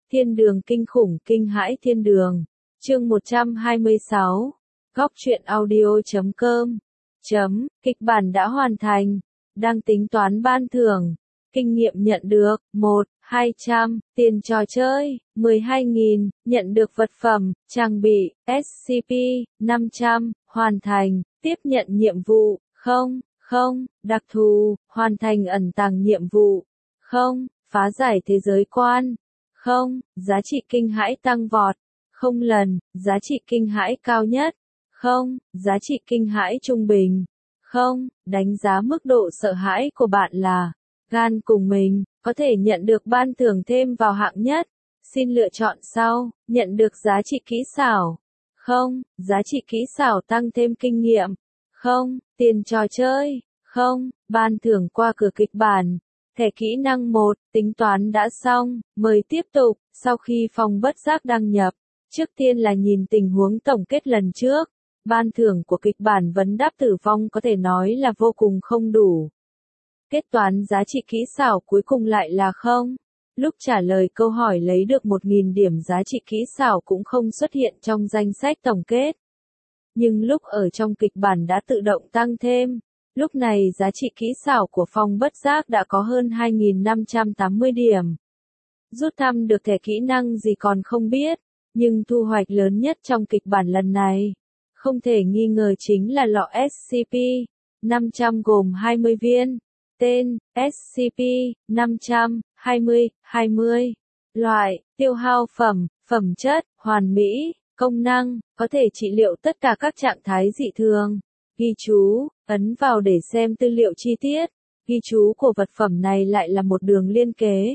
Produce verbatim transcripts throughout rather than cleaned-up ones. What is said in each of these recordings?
Thiên đường kinh khủng kinh hãi thiên đường. Chương một trăm hai mươi sáu. Góc truyện audio chấm com. Chấm, kịch bản đã hoàn thành. Đang tính toán ban thưởng. Kinh nghiệm nhận được, một, hai trăm, tiền trò chơi, mười hai nghìn, nhận được vật phẩm, trang bị, ét xê pê, năm trăm, hoàn thành, tiếp nhận nhiệm vụ, không, không, đặc thù, hoàn thành ẩn tàng nhiệm vụ, không, phá giải thế giới quan, không, giá trị kinh hãi tăng vọt, không lần, giá trị kinh hãi cao nhất, không, giá trị kinh hãi trung bình, không, đánh giá mức độ sợ hãi của bạn là gan cùng mình, có thể nhận được ban thưởng thêm vào hạng nhất. Xin lựa chọn sau, nhận được giá trị kỹ xảo. Không, giá trị kỹ xảo tăng thêm kinh nghiệm. Không, tiền trò chơi. Không, ban thưởng qua cửa kịch bản. Thẻ kỹ năng một, tính toán đã xong, mời tiếp tục, sau khi phòng bất giác đăng nhập. Trước tiên là nhìn tình huống tổng kết lần trước. Ban thưởng của kịch bản vấn đáp tử vong có thể nói là vô cùng không đủ. Kết toán giá trị kỹ xảo cuối cùng lại là không. Lúc trả lời câu hỏi lấy được một nghìn điểm giá trị kỹ xảo cũng không xuất hiện trong danh sách tổng kết. Nhưng lúc ở trong kịch bản đã tự động tăng thêm. Lúc này giá trị kỹ xảo của Phong bất giác đã có hơn hai nghìn năm trăm tám mươi điểm. Rút thăm được thẻ kỹ năng gì còn không biết, nhưng thu hoạch lớn nhất trong kịch bản lần này, không thể nghi ngờ chính là lọ ét xê pê, năm trăm gồm hai mươi viên. Tên, ét xê pê, năm trăm, hai mươi, hai mươi. Loại, tiêu hao phẩm, phẩm chất, hoàn mỹ, công năng, có thể trị liệu tất cả các trạng thái dị thường. Ghi chú, ấn vào để xem tư liệu chi tiết. Ghi chú của vật phẩm này lại là một đường liên kế.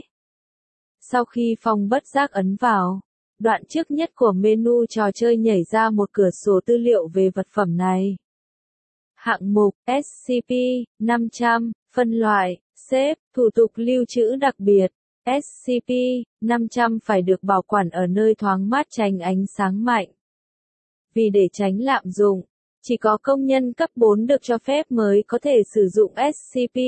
Sau khi Phong bất giác ấn vào, đoạn trước nhất của menu trò chơi nhảy ra một cửa sổ tư liệu về vật phẩm này. Hạng mục, ét xê pê, năm trăm, phân loại, xếp, thủ tục lưu trữ đặc biệt, ét xê pê, năm trăm phải được bảo quản ở nơi thoáng mát tránh ánh sáng mạnh. Vì để tránh lạm dụng, chỉ có công nhân cấp bốn được cho phép mới có thể sử dụng ét xê pê.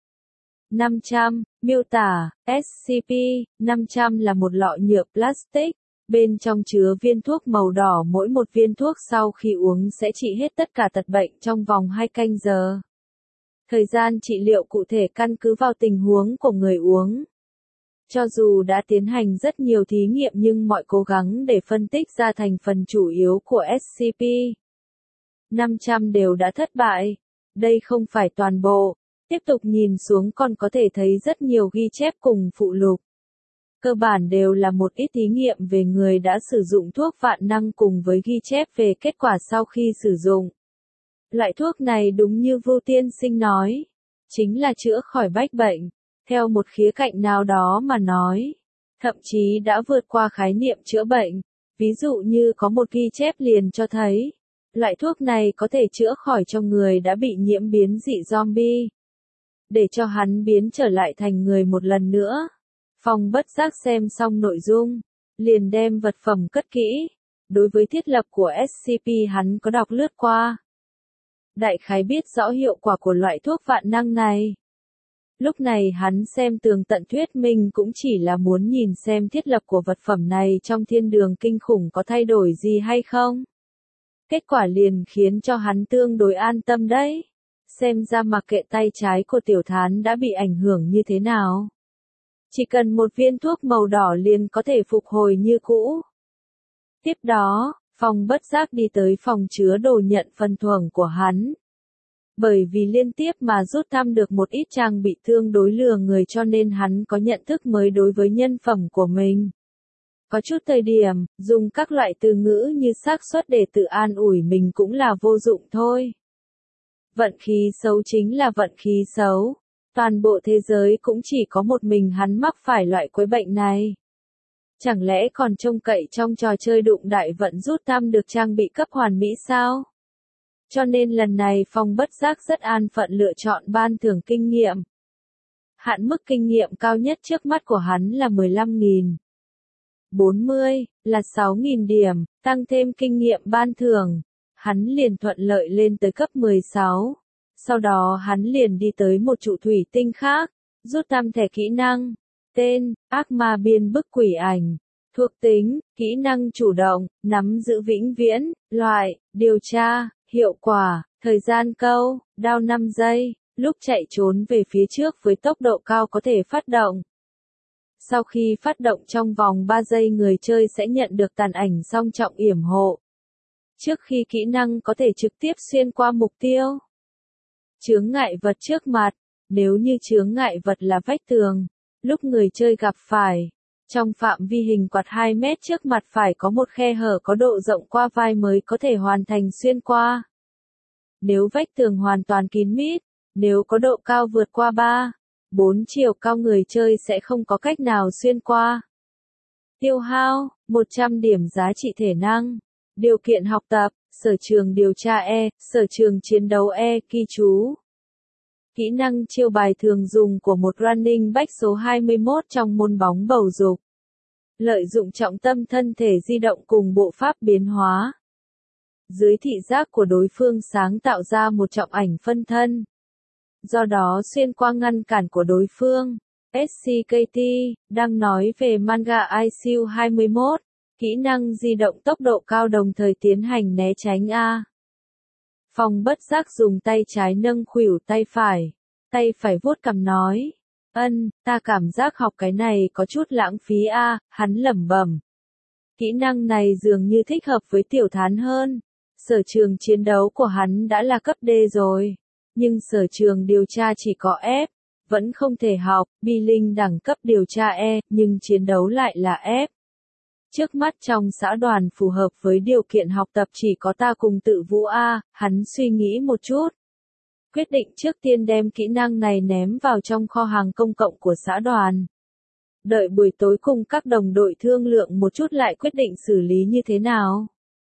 năm trăm, miêu tả, ét xê pê, năm trăm là một lọ nhựa plastic. Bên trong chứa viên thuốc màu đỏ, mỗi một viên thuốc sau khi uống sẽ trị hết tất cả tật bệnh trong vòng hai canh giờ. Thời gian trị liệu cụ thể căn cứ vào tình huống của người uống. Cho dù đã tiến hành rất nhiều thí nghiệm nhưng mọi cố gắng để phân tích ra thành phần chủ yếu của ét xê pê năm trăm đều đã thất bại. Đây không phải toàn bộ. Tiếp tục nhìn xuống còn có thể thấy rất nhiều ghi chép cùng phụ lục. Cơ bản đều là một ít thí nghiệm về người đã sử dụng thuốc vạn năng cùng với ghi chép về kết quả sau khi sử dụng. Loại thuốc này đúng như Vu tiên sinh nói, chính là chữa khỏi bách bệnh. Theo một khía cạnh nào đó mà nói, thậm chí đã vượt qua khái niệm chữa bệnh. Ví dụ như có một ghi chép liền cho thấy, loại thuốc này có thể chữa khỏi cho người đã bị nhiễm biến dị zombie, để cho hắn biến trở lại thành người một lần nữa. Phong bất giác xem xong nội dung, liền đem vật phẩm cất kỹ. Đối với thiết lập của ét xê pê hắn có đọc lướt qua. Đại khái biết rõ hiệu quả của loại thuốc vạn năng này. Lúc này hắn xem tường tận thuyết minh cũng chỉ là muốn nhìn xem thiết lập của vật phẩm này trong thiên đường kinh khủng có thay đổi gì hay không. Kết quả liền khiến cho hắn tương đối an tâm đấy. Xem ra mặc kệ tay trái của tiểu thán đã bị ảnh hưởng như thế nào. Chỉ cần một viên thuốc màu đỏ liền có thể phục hồi như cũ. Tiếp đó, Phong bất giác đi tới phòng chứa đồ nhận phần thưởng của hắn. Bởi vì liên tiếp mà rút thăm được một ít trang bị tương đối lừa người cho nên hắn có nhận thức mới đối với nhân phẩm của mình. Có chút thời điểm, dùng các loại từ ngữ như xác suất để tự an ủi mình cũng là vô dụng thôi. Vận khí xấu chính là vận khí xấu. Toàn bộ thế giới cũng chỉ có một mình hắn mắc phải loại quái bệnh này. Chẳng lẽ còn trông cậy trong trò chơi đụng đại vận rút thăm được trang bị cấp hoàn mỹ sao? Cho nên lần này Phong bất giác rất an phận lựa chọn ban thưởng kinh nghiệm. Hạn mức kinh nghiệm cao nhất trước mắt của hắn là mười lăm nghìn. bốn mươi, là sáu nghìn điểm, tăng thêm kinh nghiệm ban thưởng. Hắn liền thuận lợi lên tới cấp mười sáu. Sau đó hắn liền đi tới một trụ thủy tinh khác, rút thăm thẻ kỹ năng. Tên, ác ma biên bức quỷ ảnh. Thuộc tính, kỹ năng chủ động, nắm giữ vĩnh viễn, loại, điều tra, hiệu quả, thời gian câu, đao năm giây, lúc chạy trốn về phía trước với tốc độ cao có thể phát động. Sau khi phát động trong vòng ba giây người chơi sẽ nhận được tàn ảnh song trọng yểm hộ. Trước khi kỹ năng có thể trực tiếp xuyên qua mục tiêu. Chướng ngại vật trước mặt, nếu như chướng ngại vật là vách tường, lúc người chơi gặp phải, trong phạm vi hình quạt hai mét trước mặt phải có một khe hở có độ rộng qua vai mới có thể hoàn thành xuyên qua. Nếu vách tường hoàn toàn kín mít, nếu có độ cao vượt qua ba, bốn chiều cao người chơi sẽ không có cách nào xuyên qua. Tiêu hao, một trăm điểm giá trị thể năng. Điều kiện học tập, sở trường điều tra E, sở trường chiến đấu E, ghi chú. Kỹ năng chiêu bài thường dùng của một running back số hai mươi mốt trong môn bóng bầu dục. Lợi dụng trọng tâm thân thể di động cùng bộ pháp biến hóa. Dưới thị giác của đối phương sáng tạo ra một trọng ảnh phân thân. Do đó xuyên qua ngăn cản của đối phương. ét xê ca tê, đang nói về manga i xê u hai mươi mốt, kỹ năng di động tốc độ cao đồng thời tiến hành né tránh A. Phong bất giác dùng tay trái nâng khuỷu tay phải, tay phải vuốt cằm nói, ân, ta cảm giác học cái này có chút lãng phí A, hắn lẩm bẩm. Kỹ năng này dường như thích hợp với tiểu thán hơn, sở trường chiến đấu của hắn đã là cấp D rồi, nhưng sở trường điều tra chỉ có F. Vẫn không thể học, bi linh đẳng cấp điều tra E, nhưng chiến đấu lại là F. Trước mắt trong xã đoàn phù hợp với điều kiện học tập chỉ có ta cùng tự vũ A, hắn suy nghĩ một chút. Quyết định trước tiên đem kỹ năng này ném vào trong kho hàng công cộng của xã đoàn. Đợi buổi tối cùng các đồng đội thương lượng một chút lại quyết định xử lý như thế nào.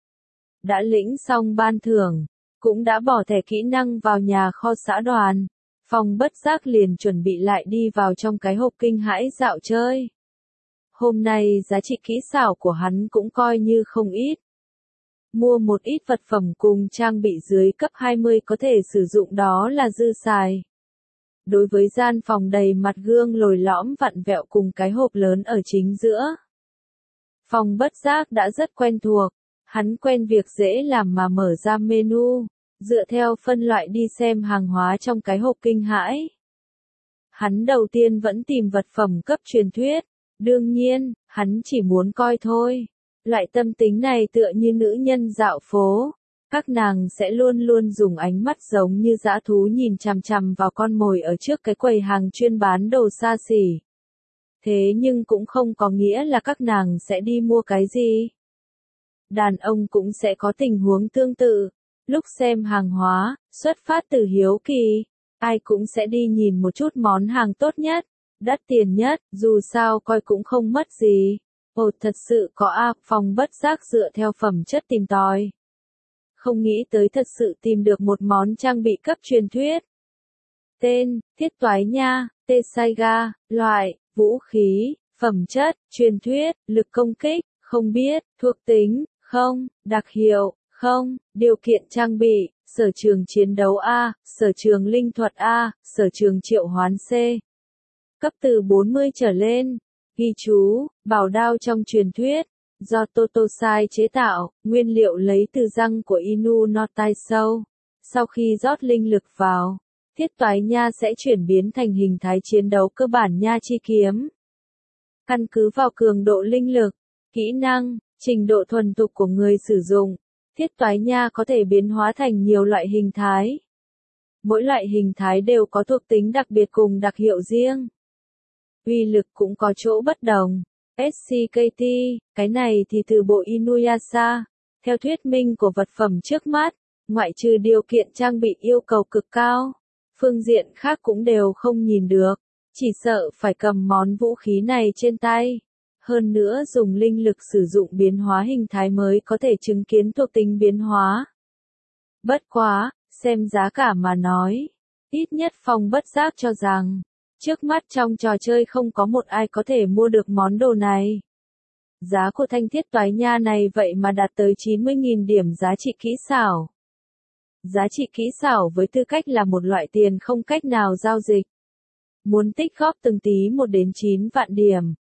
Đã lĩnh xong ban thưởng, cũng đã bỏ thẻ kỹ năng vào nhà kho xã đoàn. Phong bất giác liền chuẩn bị lại đi vào trong cái hộp kinh hãi dạo chơi. Hôm nay giá trị kỹ xảo của hắn cũng coi như không ít. Mua một ít vật phẩm cùng trang bị dưới cấp hai mươi có thể sử dụng đó là dư xài. Đối với gian phòng đầy mặt gương lồi lõm vặn vẹo cùng cái hộp lớn ở chính giữa. Phong bất giác đã rất quen thuộc, hắn quen việc dễ làm mà mở ra menu. Dựa theo phân loại đi xem hàng hóa trong cái hộp kinh hãi. Hắn đầu tiên vẫn tìm vật phẩm cấp truyền thuyết. Đương nhiên, hắn chỉ muốn coi thôi. Loại tâm tính này tựa như nữ nhân dạo phố. Các nàng sẽ luôn luôn dùng ánh mắt giống như dã thú nhìn chằm chằm vào con mồi ở trước cái quầy hàng chuyên bán đồ xa xỉ. Thế nhưng cũng không có nghĩa là các nàng sẽ đi mua cái gì. Đàn ông cũng sẽ có tình huống tương tự. Lúc xem hàng hóa, xuất phát từ hiếu kỳ, ai cũng sẽ đi nhìn một chút món hàng tốt nhất, đắt tiền nhất, dù sao coi cũng không mất gì. Ồ thật sự có A, Phong bất giác dựa theo phẩm chất tìm tòi. Không nghĩ tới thật sự tìm được một món trang bị cấp truyền thuyết. Tên, thiết toái nha, tê Saiga, loại, vũ khí, phẩm chất, truyền thuyết, lực công kích, không biết, thuộc tính, không, đặc hiệu. Không, điều kiện trang bị, sở trường chiến đấu A, sở trường linh thuật A, sở trường triệu hoán C. Cấp từ bốn mươi trở lên. Ghi chú, bảo đao trong truyền thuyết, do Totosai chế tạo, nguyên liệu lấy từ răng của Inu no Taisou. Sau khi rót linh lực vào, thiết toái nha sẽ chuyển biến thành hình thái chiến đấu cơ bản nha chi kiếm. Căn cứ vào cường độ linh lực, kỹ năng, trình độ thuần thục của người sử dụng. Thiết toái nha có thể biến hóa thành nhiều loại hình thái. Mỗi loại hình thái đều có thuộc tính đặc biệt cùng đặc hiệu riêng. Uy lực cũng có chỗ bất đồng. ét xê ca tê, cái này thì từ bộ Inuyasha. Theo thuyết minh của vật phẩm trước mắt, ngoại trừ điều kiện trang bị yêu cầu cực cao, phương diện khác cũng đều không nhìn được. Chỉ sợ phải cầm món vũ khí này trên tay. Hơn nữa dùng linh lực sử dụng biến hóa hình thái mới có thể chứng kiến thuộc tính biến hóa. Bất quá, xem giá cả mà nói. Ít nhất Phong bất giác cho rằng, trước mắt trong trò chơi không có một ai có thể mua được món đồ này. Giá của thanh thiết toái nha này vậy mà đạt tới chín mươi nghìn điểm giá trị kỹ xảo. Giá trị kỹ xảo với tư cách là một loại tiền không cách nào giao dịch. Muốn tích góp từng tí một đến chín vạn điểm.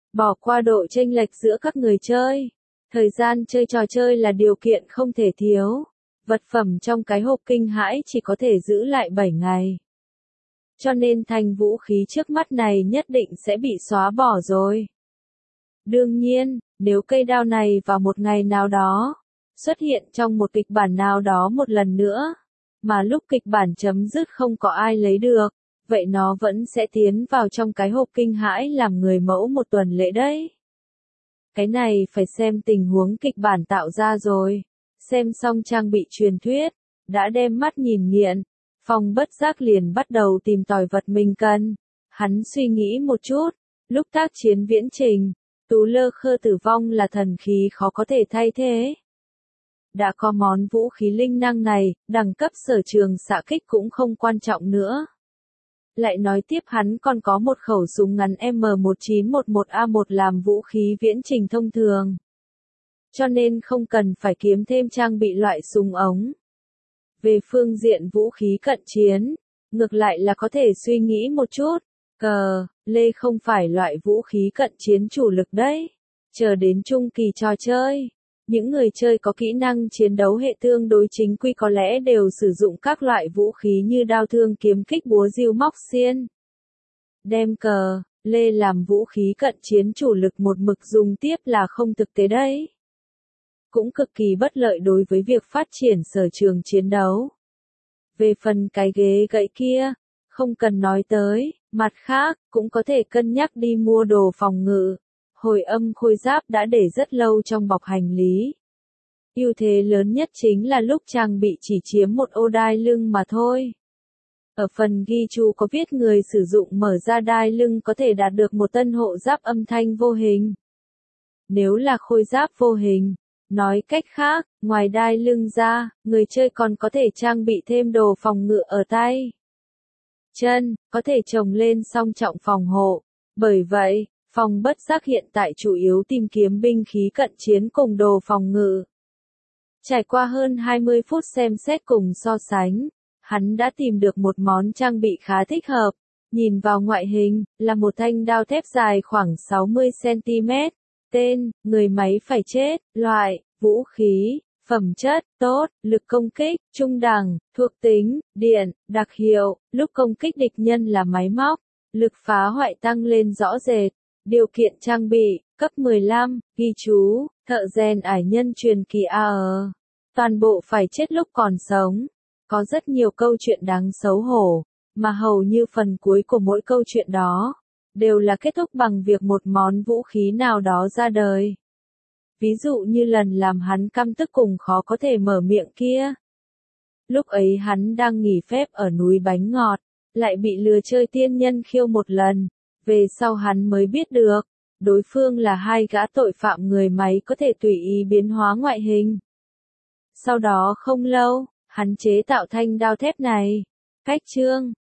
Bỏ qua độ chênh lệch giữa các người chơi. Thời gian chơi trò chơi là điều kiện không thể thiếu. Vật phẩm trong cái hộp kinh hãi chỉ có thể giữ lại bảy ngày. Cho nên thanh vũ khí trước mắt này nhất định sẽ bị xóa bỏ rồi. Đương nhiên, nếu cây đao này vào một ngày nào đó, xuất hiện trong một kịch bản nào đó một lần nữa, mà lúc kịch bản chấm dứt không có ai lấy được, vậy nó vẫn sẽ tiến vào trong cái hộp kinh hãi làm người mẫu một tuần lễ đấy. Cái này phải xem tình huống kịch bản tạo ra rồi. Xem xong trang bị truyền thuyết, đã đem mắt nhìn nghiện, Phong bất giác liền bắt đầu tìm tòi vật mình cần. Hắn suy nghĩ một chút, lúc tác chiến viễn trình, Tú Lơ Khơ Tử Vong là thần khí khó có thể thay thế. Đã có món vũ khí linh năng này, đẳng cấp sở trường xạ kích cũng không quan trọng nữa. Lại nói tiếp hắn còn có một khẩu súng ngắn M một chín một một A một làm vũ khí viễn trình thông thường. Cho nên không cần phải kiếm thêm trang bị loại súng ống. Về phương diện vũ khí cận chiến, ngược lại là có thể suy nghĩ một chút. Cờ, lê không phải loại vũ khí cận chiến chủ lực đấy. Chờ đến trung kỳ trò chơi, những người chơi có kỹ năng chiến đấu hệ tương đối chính quy có lẽ đều sử dụng các loại vũ khí như đao thương kiếm kích búa rìu móc xiên. Đem cờ, lê làm vũ khí cận chiến chủ lực một mực dùng tiếp là không thực tế đấy. Cũng cực kỳ bất lợi đối với việc phát triển sở trường chiến đấu. Về phần cái ghế gậy kia, không cần nói tới, mặt khác, cũng có thể cân nhắc đi mua đồ phòng ngự. Hồi âm khôi giáp đã để rất lâu trong bọc hành lý. Ưu thế lớn nhất chính là lúc trang bị chỉ chiếm một ô đai lưng mà thôi. Ở phần ghi chú có viết người sử dụng mở ra đai lưng có thể đạt được một tân hộ giáp âm thanh vô hình. Nếu là khôi giáp vô hình, nói cách khác, ngoài đai lưng ra, người chơi còn có thể trang bị thêm đồ phòng ngự ở tay. Chân, có thể trồng lên song trọng phòng hộ. Bởi vậy, Phong bất giác hiện tại chủ yếu tìm kiếm binh khí cận chiến cùng đồ phòng ngự. Trải qua hơn hai mươi phút xem xét cùng so sánh, hắn đã tìm được một món trang bị khá thích hợp. Nhìn vào ngoại hình, là một thanh đao thép dài khoảng sáu mươi xăng-ti-mét. Tên, người máy phải chết, loại, vũ khí, phẩm chất, tốt, lực công kích, trung đẳng, thuộc tính, điện, đặc hiệu, lúc công kích địch nhân là máy móc, lực phá hoại tăng lên rõ rệt. Điều kiện trang bị, cấp mười lăm, ghi chú, thợ rèn ải nhân truyền kỳ a e. Toàn bộ phải chết lúc còn sống. Có rất nhiều câu chuyện đáng xấu hổ, mà hầu như phần cuối của mỗi câu chuyện đó, đều là kết thúc bằng việc một món vũ khí nào đó ra đời. Ví dụ như lần làm hắn căm tức cùng khó có thể mở miệng kia. Lúc ấy hắn đang nghỉ phép ở núi bánh ngọt, lại bị lừa chơi tiên nhân khiêu một lần. Về sau hắn mới biết được, đối phương là hai gã tội phạm người máy có thể tùy ý biến hóa ngoại hình. Sau đó không lâu, hắn chế tạo thanh đao thép này. Cách chương